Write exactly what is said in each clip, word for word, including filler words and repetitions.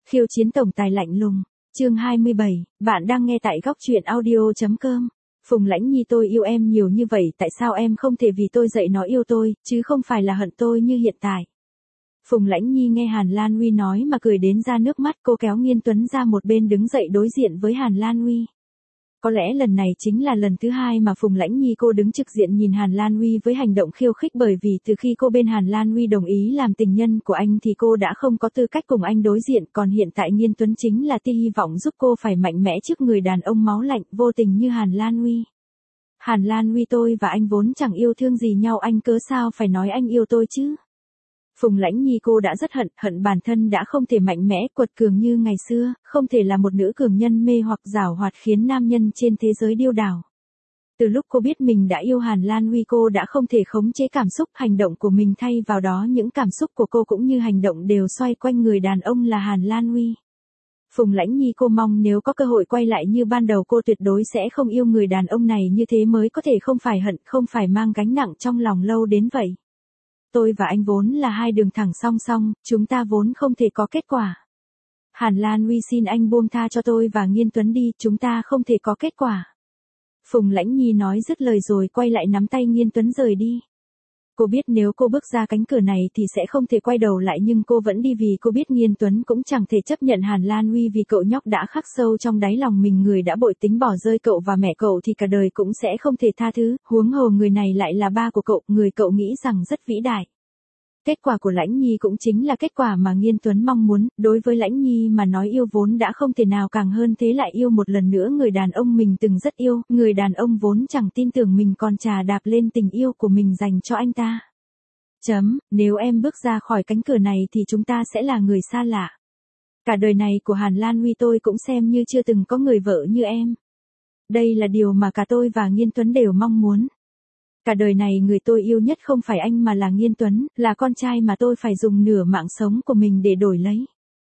Khiêu chiến tổng tài lạnh lùng. Chương hai mươi bảy, bạn đang nghe tại góc truyện audio.com. Phùng Lãnh Nhi, tôi yêu em nhiều như vậy, tại sao em không thể vì tôi dạy nó yêu tôi, chứ không phải là hận tôi như hiện tại. Phùng Lãnh Nhi nghe Hàn Lan Uy nói mà cười đến ra nước mắt, cô kéo Nghiên Tuấn ra một bên đứng dậy đối diện với Hàn Lan Uy. Có lẽ lần này chính là lần thứ hai mà Phùng Lãnh Nhi cô đứng trực diện nhìn Hàn Lan Uy với hành động khiêu khích, bởi vì từ khi cô bên Hàn Lan Uy đồng ý làm tình nhân của anh thì cô đã không có tư cách cùng anh đối diện, còn hiện tại Nghiên Tuấn chính là tia hy vọng giúp cô phải mạnh mẽ trước người đàn ông máu lạnh, vô tình như Hàn Lan Uy. Hàn Lan Uy, tôi và anh vốn chẳng yêu thương gì nhau, anh cớ sao phải nói anh yêu tôi chứ? Phùng Lãnh Nhi cô đã rất hận, hận bản thân đã không thể mạnh mẽ, quật cường như ngày xưa, không thể là một nữ cường nhân mê hoặc giảo hoạt khiến nam nhân trên thế giới điêu đảo. Từ lúc cô biết mình đã yêu Hàn Lan Uy, cô đã không thể khống chế cảm xúc, hành động của mình thay vào đó những cảm xúc của cô cũng như hành động đều xoay quanh người đàn ông là Hàn Lan Uy. Phùng Lãnh Nhi cô mong nếu có cơ hội quay lại như ban đầu cô tuyệt đối sẽ không yêu người đàn ông này như thế, mới có thể không phải hận, không phải mang gánh nặng trong lòng lâu đến vậy. Tôi và anh vốn là hai đường thẳng song song, chúng ta vốn không thể có kết quả. Hàn Lan Uy, xin anh buông tha cho tôi và Nghiên Tuấn đi, chúng ta không thể có kết quả. Phùng Lãnh Nhi nói dứt lời rồi quay lại nắm tay Nghiên Tuấn rời đi. Cô biết nếu cô bước ra cánh cửa này thì sẽ không thể quay đầu lại, nhưng cô vẫn đi vì cô biết Nghiên Tuấn cũng chẳng thể chấp nhận Hàn Lan Uy, vì cậu nhóc đã khắc sâu trong đáy lòng mình, người đã bội tính bỏ rơi cậu và mẹ cậu thì cả đời cũng sẽ không thể tha thứ, huống hồ người này lại là ba của cậu, người cậu nghĩ rằng rất vĩ đại. Kết quả của Lãnh Nhi cũng chính là kết quả mà Nghiên Tuấn mong muốn, đối với Lãnh Nhi mà nói yêu vốn đã không thể nào càng hơn thế, lại yêu một lần nữa người đàn ông mình từng rất yêu, người đàn ông vốn chẳng tin tưởng mình còn trà đạp lên tình yêu của mình dành cho anh ta. Chấm, nếu em bước ra khỏi cánh cửa này thì chúng ta sẽ là người xa lạ. Cả đời này của Hàn Lan Uy tôi cũng xem như chưa từng có người vợ như em. Đây là điều mà cả tôi và Nghiên Tuấn đều mong muốn. Cả đời này người tôi yêu nhất không phải anh mà là Nghiên Tuấn, là con trai mà tôi phải dùng nửa mạng sống của mình để đổi lấy.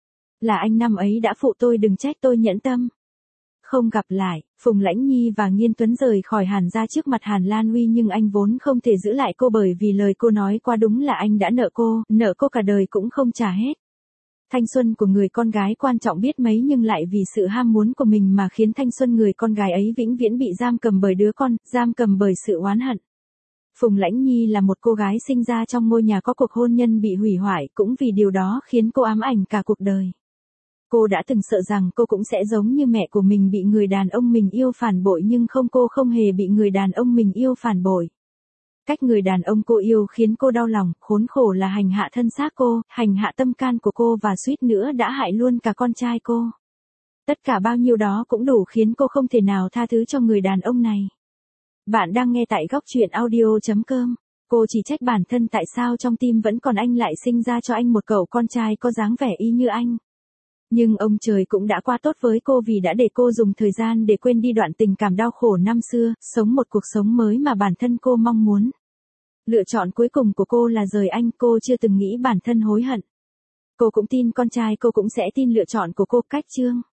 Là anh năm ấy đã phụ tôi, đừng trách tôi nhẫn tâm. Không gặp lại, Phùng Lãnh Nhi và Nghiên Tuấn rời khỏi Hàn ra trước mặt Hàn Lan Uy, nhưng anh vốn không thể giữ lại cô, bởi vì lời cô nói qua đúng là anh đã nợ cô, nợ cô cả đời cũng không trả hết. Thanh xuân của người con gái quan trọng biết mấy, nhưng lại vì sự ham muốn của mình mà khiến thanh xuân người con gái ấy vĩnh viễn bị giam cầm bởi đứa con, giam cầm bởi sự oán hận. Phùng Lãnh Nhi là một cô gái sinh ra trong ngôi nhà có cuộc hôn nhân bị hủy hoại, cũng vì điều đó khiến cô ám ảnh cả cuộc đời. Cô đã từng sợ rằng cô cũng sẽ giống như mẹ của mình, bị người đàn ông mình yêu phản bội, nhưng không, cô không hề bị người đàn ông mình yêu phản bội. Cách người đàn ông cô yêu khiến cô đau lòng, khốn khổ là hành hạ thân xác cô, hành hạ tâm can của cô và suýt nữa đã hại luôn cả con trai cô. Tất cả bao nhiêu đó cũng đủ khiến cô không thể nào tha thứ cho người đàn ông này. Bạn đang nghe tại góc truyện audio.com. Cô chỉ trách bản thân tại sao trong tim vẫn còn anh, lại sinh ra cho anh một cậu con trai có dáng vẻ y như anh. Nhưng ông trời cũng đã quá tốt với cô, vì đã để cô dùng thời gian để quên đi đoạn tình cảm đau khổ năm xưa, sống một cuộc sống mới mà bản thân cô mong muốn. Lựa chọn cuối cùng của cô là rời anh, cô chưa từng nghĩ bản thân hối hận. Cô cũng tin con trai cô cũng sẽ tin lựa chọn của cô. Cách chương